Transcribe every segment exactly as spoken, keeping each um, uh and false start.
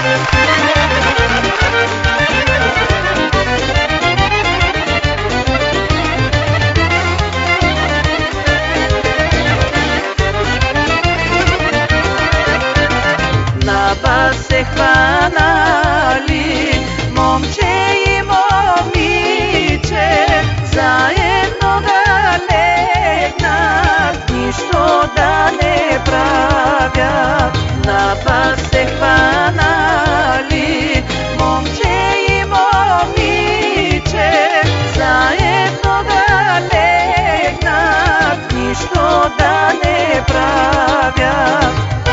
На вас се хванали момче и момиче, заедно да легнат, нищо да не правят. На вас се хванали момче и момиче, заедно да легнат, нищо да не правят.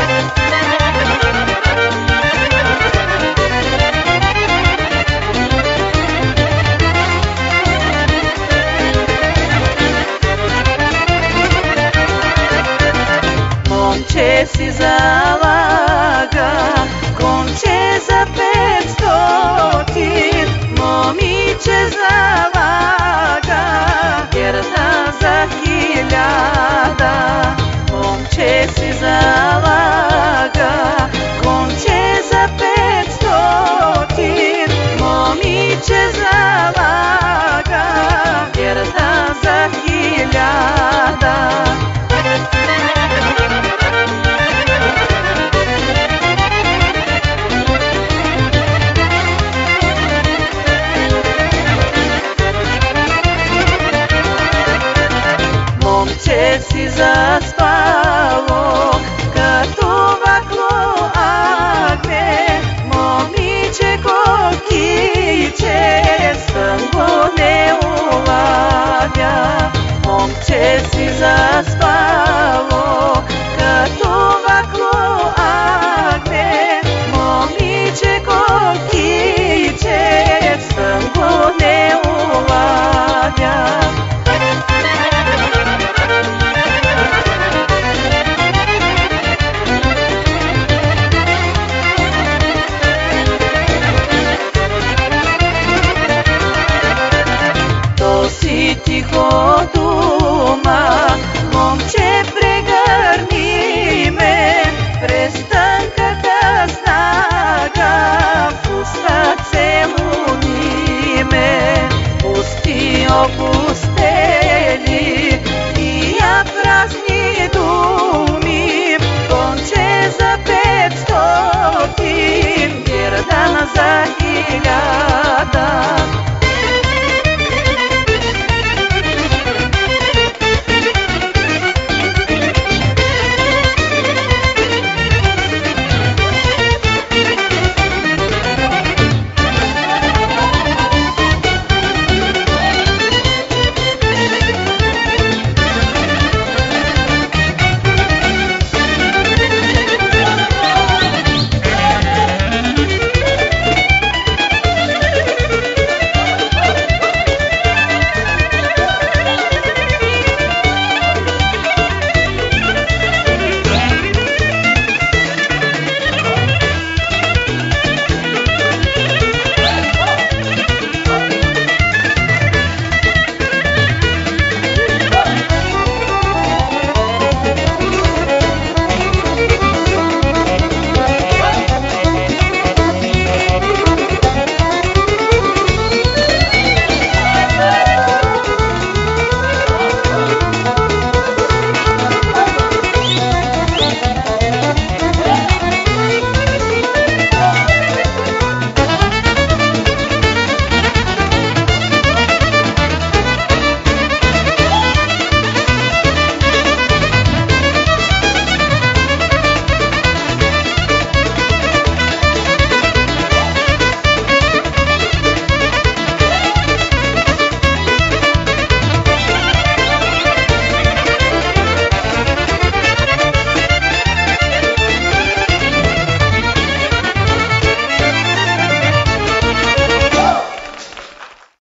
Момче си залага конче за петстотин, момиче залага герда за хиляда. Момче си залага конче за петстотин, момиче залага герда за хиляда. Момче си заспало като вакло агне, момиче кокиче сън го не улавя. Момче си заспало като вакло агне, момиче кокиче сън го не улавя. Тихо дума, момче, прегърни ме през тънката снага, в уста целуни ме. Пусти опустели и я празни думи, конче за петстотин, гердан за хиляда.